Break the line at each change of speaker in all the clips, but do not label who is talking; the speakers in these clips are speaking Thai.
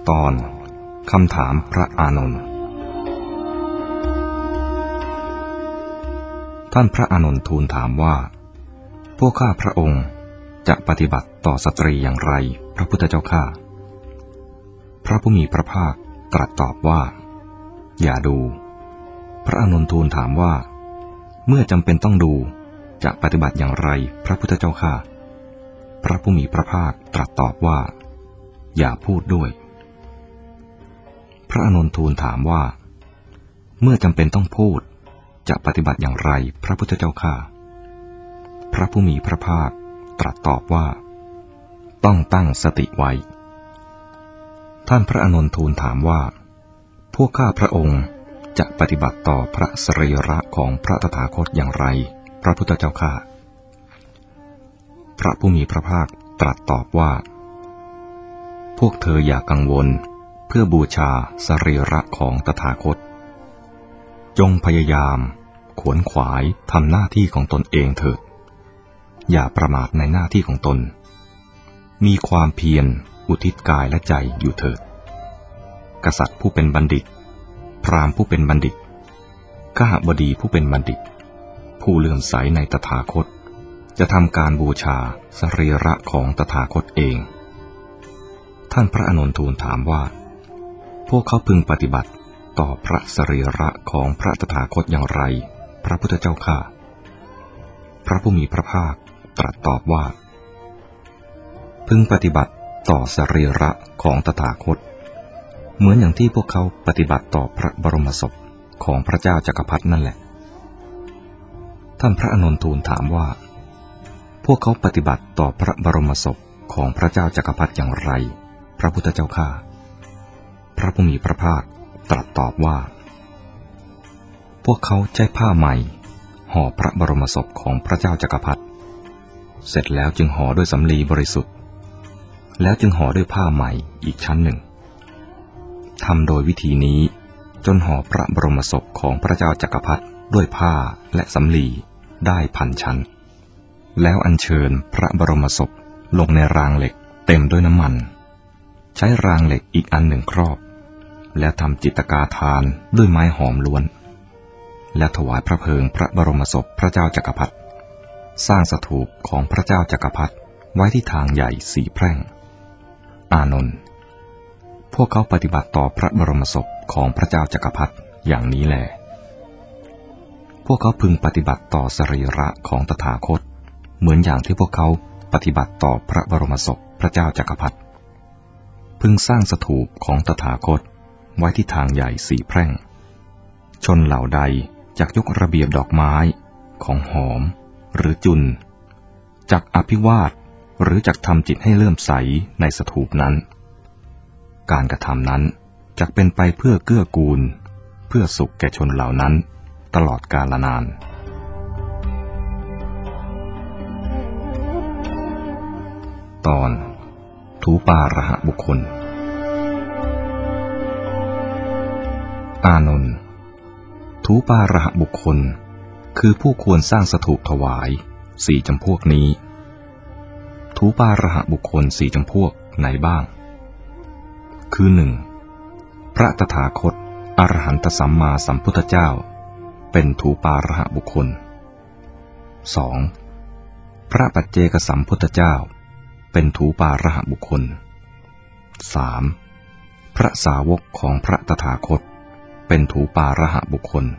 ตอนคำถามพระอานนท์ท่านพระอานนท์ทูลถามว่าพวกข้าพระองค์จะปฏิบัติต่อสตรีอย่างไรพระพุทธเจ้าข้าพระผู้มีพระภาคตรัสตอบว่าอย่าดูพระอานนท์ทูลถามว่าเมื่อจำเป็นต้องดูจะปฏิบัติอย่างไรพระพุทธเจ้าข้าพระผู้มีพระภาคตรัสตอบว่าอย่าพูดด้วยพระอานนท์ทูลถามว่าเมื่อจำเป็นต้องพูดจะปฏิบัติอย่างไรพระพุทธเจ้าข้าพระผู้มีพระภาคตรัสตอบว่าต้องตั้งสติไว้ท่านพระอานนท์ทูลถามว่าพวกข้าพระองค์จะปฏิบัติต่อพระสรีระของพระตถาคตอย่างไรพระพุทธเจ้าข้าพระผู้มีพระภาคตรัสตอบว่าพวกเธออย่ากังวลเพื่อบูชาสรีระของตถาคตจงพยายามขวนขวายทำหน้าที่ของตนเองเถิดอย่าประมาทในหน้าที่ของตนมีความเพียรอุทิศกายและใจอยู่เถิดกษัตริย์ผู้เป็นบัณฑิตพราหมณ์ผู้เป็นบัณฑิตกหบดีผู้เป็นบัณฑิตผู้เลื่อมใสในตถาคตจะทำการบูชาสรีระของตถาคตเองท่านพระอานนท์ทูลถามว่าพวกเขาพึงปฏิบัติต่อพระสรีระของพระตถาคตอย่างไรพระพุทธเจ้าข้าพระผู้มีพระภาคตรัสตอบว่าพึงปฏิบัติต่อสรีระของตถาคตเหมือนอย่างที่พวกเขาปฏิบัติต่อพระบรมศพของพระเจ้าจักรพรรดินั่นแหละท่านพระอานนท์ทูลถามว่าพวกเขาปฏิบัติต่อพระบรมศพของพระเจ้าจักรพรรดิอย่างไรพระพุทธเจ้าข้าพระผู้มีพระภาคตรัสตอบว่าพวกเขาใช้ผ้าใหม่ห่อพระบรมศพของพระเจ้าจักรพรรดิเสร็จแล้วจึงห่อด้วยสำลีบริสุทธิ์แล้วจึงห่อด้วยผ้าใหม่อีกชั้นหนึ่งทำโดยวิธีนี้จนห่อพระบรมศพของพระเจ้าจักรพรรดิด้วยผ้าและสำลีได้1,000 ชั้นแล้วอัญเชิญพระบรมศพลงในรางเหล็กเต็มด้วยน้ำมันใช้รางเหล็กอีกอันหนึ่งครอบแล้วทำจิตกาทานด้วยไม้หอมล้วนและถวายพระเพลิงพระบรมศพพระเจ้าจักรพรรดิสร้างสถูปของพระเจ้าจักรพรรดิไว้ที่ทางใหญ่4 แพร่งอานนท์พวกเขาปฏิบัติต่อพระบรมศพของพระเจ้าจักรพรรดิอย่างนี้แลพวกเขาพึงปฏิบัติต่อสรีระของตถาคตเหมือนอย่างที่พวกเขาปฏิบัติต่อพระบรมศพพระเจ้าจักรพรรดิพึงสร้างสถูปของตถาคตไว้ที่ทางใหญ่4 แพร่งชนเหล่าใดจักยกระเบียบดอกไม้ของหอมหรือจุลจักอภิวาทหรือจักทำจิตให้เลื่อมใสในสถูปนั้นการกระทำนั้นจักเป็นไปเพื่อเกื้อกูลเพื่อสุขแก่ชนเหล่านั้นตลอดกาลนานตอนถูปาระหะบุคคลอานนท์ถูปาระหะบุคคลคือผู้ควรสร้างสถูปถวาย4 จำพวกนี้ถูปาระหะบุคคล4 จำพวกไหนบ้างคือ 1. พระตถาคตอรหันตสัมมาสัมพุทธเจ้าเป็นถูปาระหะบุคคล 2. พระปัจเจกสัมพุทธเจ้าเป็นถูปาระหะบุคคล 3. พระสาวกของพระตถาคตเป็นถูปาระหะบุคคล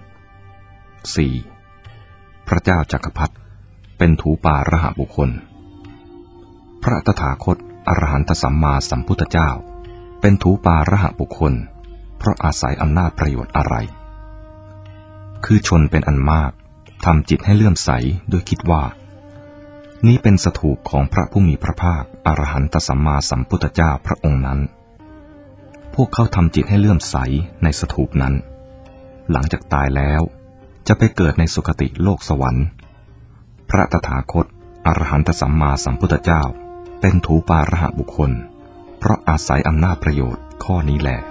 4. พระเจ้าจักรพรรดิเป็นถูปาระหะบุคคลพระตถาคตอรหันตสัมมาสัมพุทธเจ้าเป็นถูปาระหะบุคคลเพราะอาศัยอำนาจประโยชน์อะไรคือชนเป็นอันมากทำจิตให้เลื่อมใสด้วยคิดว่านี้เป็นสถูปของพระผู้มีพระภาคอรหันตสัมมาสัมพุทธเจ้าพระองค์นั้นพวกเขาทำจิตให้เลื่อมใสในสถูปนั้นหลังจากตายแล้วจะไปเกิดในสุคติโลกสวรรค์พระตถาคตอรหันตสัมมาสัมพุทธเจ้าเป็นถูปาระหะบุคคลเพราะอาศัยอำนาจประโยชน์ข้อนี้แหละ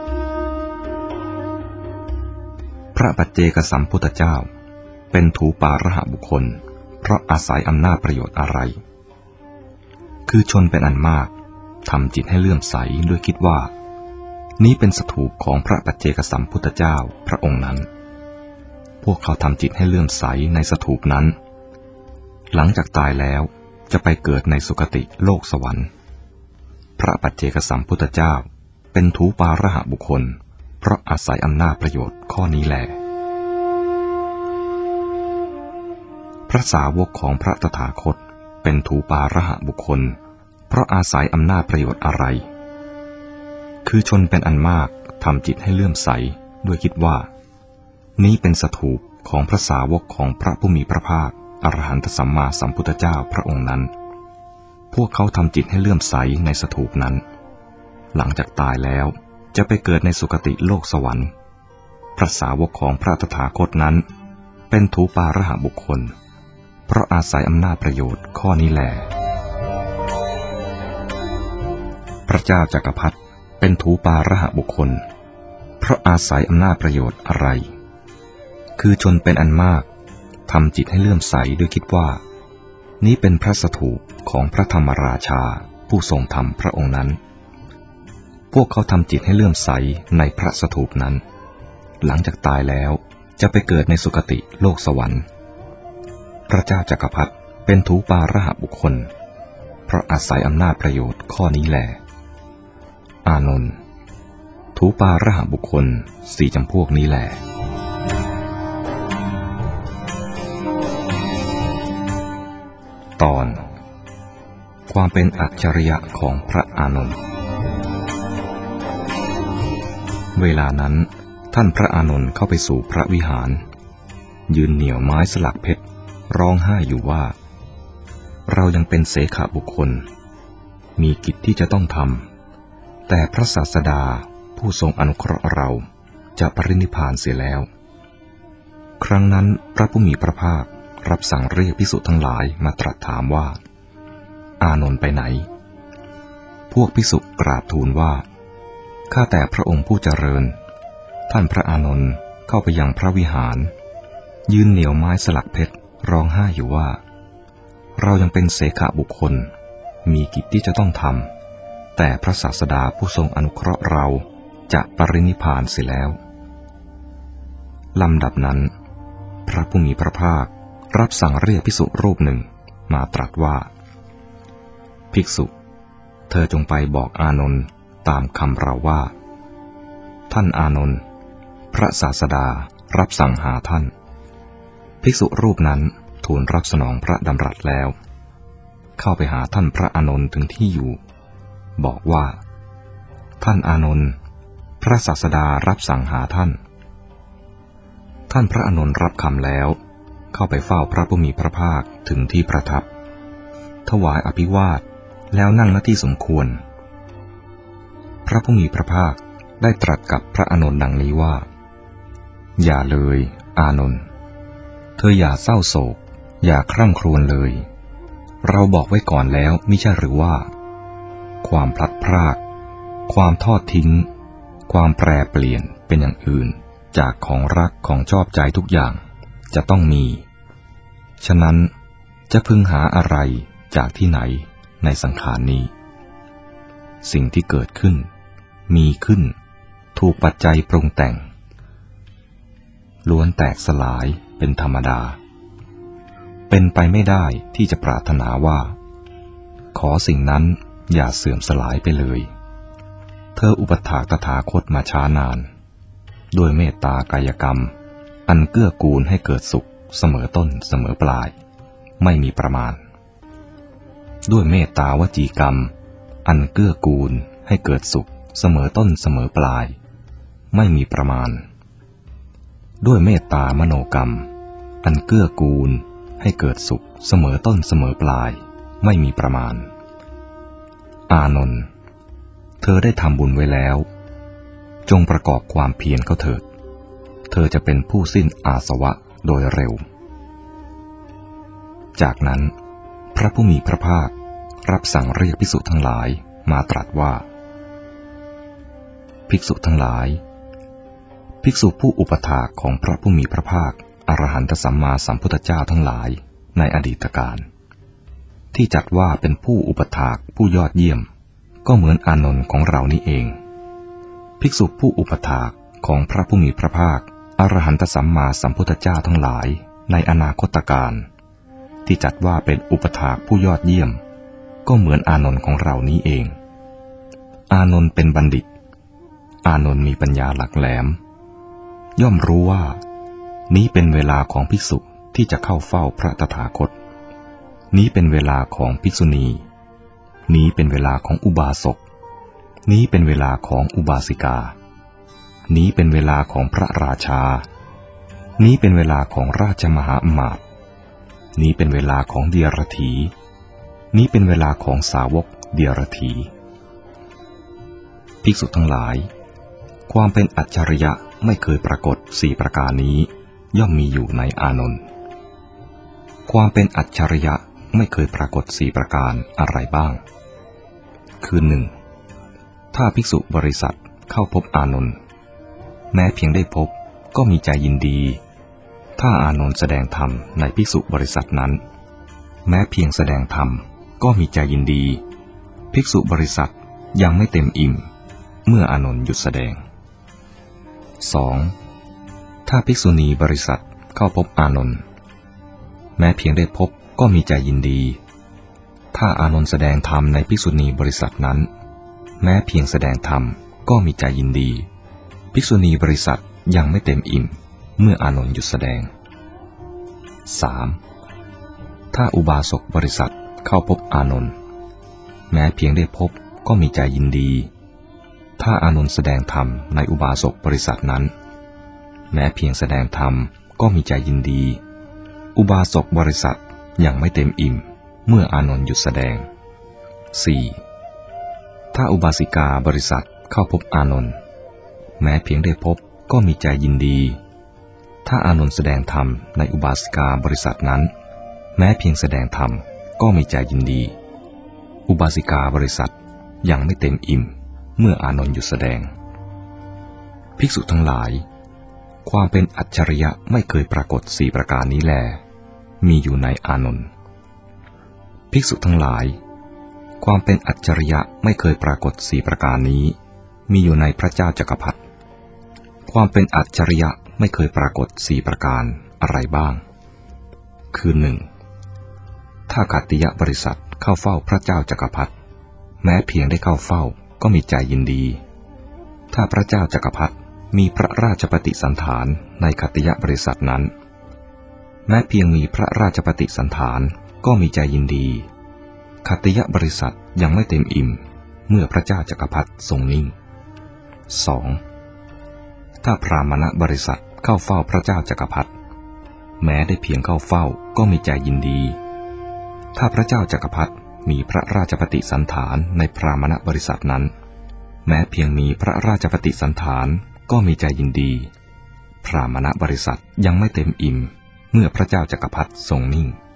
พระปัจเจกสัมพุทธเจ้าเป็นถูปาระหะบุคคลเพราะอาศัยอำนาจประโยชน์อะไรคือชนเป็นอันมากทำจิตให้เลื่อมใสด้วยคิดว่านี้เป็นสถูปของพระปัจเจกสัมพุทธเจ้าพระองค์นั้นพวกเขาทำจิตให้เลื่อมใสในสถูปนั้นหลังจากตายแล้วจะไปเกิดในสุคติโลกสวรรค์พระปัจเจกสัมพุทธเจ้าเป็นถูปาระหะบุคคลเพราะอาศัยอำนาจประโยชน์ข้อนี้แลพระสาวกของพระตถาคตเป็นถูปาระหะบุคคลเพราะอาศัยอำนาจประโยชน์อะไรคือชนเป็นอันมากทำจิตให้เลื่อมใสด้วยคิดว่านี้เป็นสถูปของพระสาวกของพระผู้มีพระภาคอรหันตสัมมาสัมพุทธเจ้าพระองค์นั้นพวกเขาทำจิตให้เลื่อมใสในสถูปนั้นหลังจากตายแล้วจะไปเกิดในสุคติโลกสวรรค์พระสาวกของพระตถาคตนั้นเป็นถูปาระหะบุคคลเพราะอาศัยอำนาจประโยชน์ข้อนี้แลพระเจ้าจักรพรรดิเป็นถูปาระหะบุคคลเพราะอาศัยอำนาจประโยชน์อะไรคือชนเป็นอันมากทำจิตให้เลื่อมใสด้วยคิดว่านี้เป็นพระสถูปของพระธรรมราชาผู้ทรงธรรมพระองค์นั้นพวกเขาทำจิตให้เลื่อมใสในพระสถูปนั้นหลังจากตายแล้วจะไปเกิดในสุคติโลกสวรรค์พระเจ้าจักรพรรดิเป็นถูปาระหะบุคคลเพราะอาศัยอำนาจประโยชน์ข้อนี้แลอานนท์ถูปาระหะบุคคลสี่จำพวกนี้แลตอนความเป็นอัจฉริยะของพระอานนท์เวลานั้นท่านพระอานนท์เข้าไปสู่พระวิหารยืนเหนี่ยวไม้สลักเพชรร้องไห้อยู่ว่าเรายังเป็นเสขบุคคลมีกิจที่จะต้องทำแต่พระศาสดาผู้ทรงอนุเคราะห์เราจะปรินิพพานเสียแล้วครั้งนั้นพระผู้มีพระภาครับสั่งเรียกภิกษุทั้งหลายมาตรัสถามว่าอานนท์ไปไหนพวกภิกษุกราบทูลว่าข้าแต่พระองค์ผู้เจริญท่านพระอานนท์เข้าไปยังพระวิหารยืนเหนี่ยวไม้สลักเพชรร้องไห้อยู่ว่าเรายังเป็นเสขบุคคลมีกิจที่จะต้องทำแต่พระศาสดาผู้ทรงอนุเคราะห์เราจะปรินิพพานเสียแล้วลำดับนั้นพระผู้มีพระภาครับสั่งเรียกภิกษุรูปหนึ่งมาตรัสว่าภิกษุเธอจงไปบอกอานนท์ตามคำเราว่าท่านอานนท์พระศาสดารับสั่งหาท่านภิกษุรูปนั้นทูลรับสนองพระดำรัสแล้วเข้าไปหาท่านพระอานนท์ถึงที่อยู่บอกว่าท่านอานนท์พระศาสดารับสั่งหาท่านท่านพระอานนท์รับคำแล้วเข้าไปเฝ้าพระผู้มีพระภาคถึงที่ประทับถวายอภิวาทแล้วนั่งณที่สมควรพระผู้มีพระภาคได้ตรัสกับพระอานนท์ดังนี้ว่าอย่าเลยอานนท์เธออย่าเศร้าโศกอย่าคร่ำครวญเลยเราบอกไว้ก่อนแล้วมิใช่หรือว่าความพลัดพรากความทอดทิ้งความแปรเปลี่ยนเป็นอย่างอื่นจากของรักของชอบใจทุกอย่างจะต้องมีฉะนั้นจะพึงหาอะไรจากที่ไหนในสังขารนี้สิ่งที่เกิดขึ้นมีขึ้นถูกปัจจัยปรุงแต่งล้วนแตกสลายเป็นธรรมดาเป็นไปไม่ได้ที่จะปรารถนาว่าขอสิ่งนั้นอย่าเสื่อมสลายไปเลยเธออุปถากตถาคตมาช้านานด้วยเมตตากายกรรมอันเกื้อกูลให้เกิดสุขเสมอต้นเสมอปลายไม่มีประมาณด้วยเมตตาวจีกรรมอันเกื้อกูลให้เกิดสุขเสมอต้นเสมอปลายไม่มีประมาณด้วยเมตตามโนกรรมอันเกื้อกูลให้เกิดสุขเสมอต้นเสมอปลายไม่มีประมาณอานนท์เธอได้ทำบุญไว้แล้วจงประกอบความเพียรเข้าเถิดเธอจะเป็นผู้สิ้นอาสวะโดยเร็วจากนั้นพระผู้มีพระภาครับสั่งเรียกภิกษุทั้งหลายมาตรัสว่าภิกษุทั้งหลายภิกษุผู้อุปถากของพระผู้มีพระภาคอรหันตสัมมาสัมพุทธเจ้าทั้งหลายในอดีตการที่จัดว่าเป็นผู้อุปถากผู้ยอดเยี่ยมก็เหมือนอานนท์ของเรานี่เองภิกษุผู้อุปถากของพระผู้มีพระภาคอรหันตสัมมาสัมพุทธเจ้าทั้งหลายในอนาคตการที่จัดว่าเป็นอุปถากผู้ยอดเยี่ยมก็เหมือนอานนท์ของเรานี้เองอานนท์เป็นบัณฑิตอานนท์มีปัญญาหลักแหลมย่อมรู้ว่านี้เป็นเวลาของภิกษุที่จะเข้าเฝ้าพระตถาคตนี้เป็นเวลาของภิกษุณีนี้เป็นเวลาของอุบาสกนี้เป็นเวลาของอุบาสิกานี้เป็นเวลาของพระราชานี้เป็นเวลาของราชมหาอมาตย์นี้เป็นเวลาของเดียรถีนี้เป็นเวลาของสาวกเดียรถีภิกษุทั้งหลายความเป็นอัจฉริยะไม่เคยปรากฏ4ประการนี้ย่อมมีอยู่ในอานนท์ความเป็นอัจฉริยะไม่เคยปรากฏ4ประการอะไรบ้างคือ 1. ถ้าภิกษุบริษัทเข้าพบอานนท์แม้เพียงได้พบก็มีใจยินดีถ้าอานนท์แสดงธรรมในภิกษุบริษัทนั้นแม้เพียงแสดงธรรมก็มีใจยินดีภิกษุบริษัทยังไม่เต็มอิ่มเมื่ออานนท์หยุดแสดง 2. ถ้าภิกษุณีบริษัทเข้าพบอานนท์แม้เพียงได้พบก็มีใจยินดีถ้าอานนท์แสดงธรรมในภิกษุณีบริษัทนั้นแม้เพียงแสดงธรรมก็มีใจยินดีภิกษุณีบริษัทยังไม่เต็มอิ่มเมื่ออานนท์หยุดแสดง 3. ถ้าอุบาสกบริษัทเข้าพบอานนท์แม้เพียงได้พบก็มีใจยินดีถ้าอานนท์แสดงธรรมในอุบาสกบริษัทนั้นแม้เพียงแสดงธรรมก็มีใจยินดีอุบาสกบริษัทยังไม่เต็มอิ่มเมื่ออานนท์หยุดแสดง 4. ถ้าอุบาสิกาบริษัทเข้าพบอานนท์แม้เพียงได้พบก็มีใจยินดีถ้าอานนท์แสดงธรรมในอุบาสิกาบริษัทนั้นแม้เพียงแสดงธรรมก็มีใจยินดีอุบาสิกาบริษัทยังไม่เต็มอิ่มเมื่ออานนท์หยุดแสดงภิกษุทั้งหลายความเป็นอัจฉริยะไม่เคยปรากฏ4ประการนี้แลมีอยู่ในอานนท์ภิกษุทั้งหลายความเป็นอัจฉริยะไม่เคยปรากฏ4ประการนี้มีอยู่ในพระเจ้าจักรพรรดิความเป็นอัจฉริยะไม่เคยปรากฏ4ประการอะไรบ้างคือ 1. ถ้าขัตติยบริษัทเข้าเฝ้าพระเจ้าจักรพรรดิแม้เพียงได้เข้าเฝ้าก็มีใจยินดีถ้าพระเจ้าจักรพรรดิมีพระราชปฏิสันถานในขัตติยบริษัทนั้นแม้เพียงมีพระราชปฏิสันถานก็มีใจยินดีขัตติยบริษัทยังไม่เต็มอิ่มเมื่อพระเจ้าจักรพรรดิทรงนิ่ง 2. ถ้าพราหมณบริษัทเข้าเฝ้าพระเจ้าจักรพรรดิแม้ได้เพียงเข้าเฝ้าก็มีใจยินดีถ้าพระเจ้าจักรพรรดิมีพระราชปฏิสันถานในพราหมณบริษัทนั้นแม้เพียงมีพระราชปฏิสันถานก็มีใจยินดีพราหมณบริษัทยังไม่เต็มอิ่มเมื่อพระเจ้าจักรพรรดิทรงนิ่ง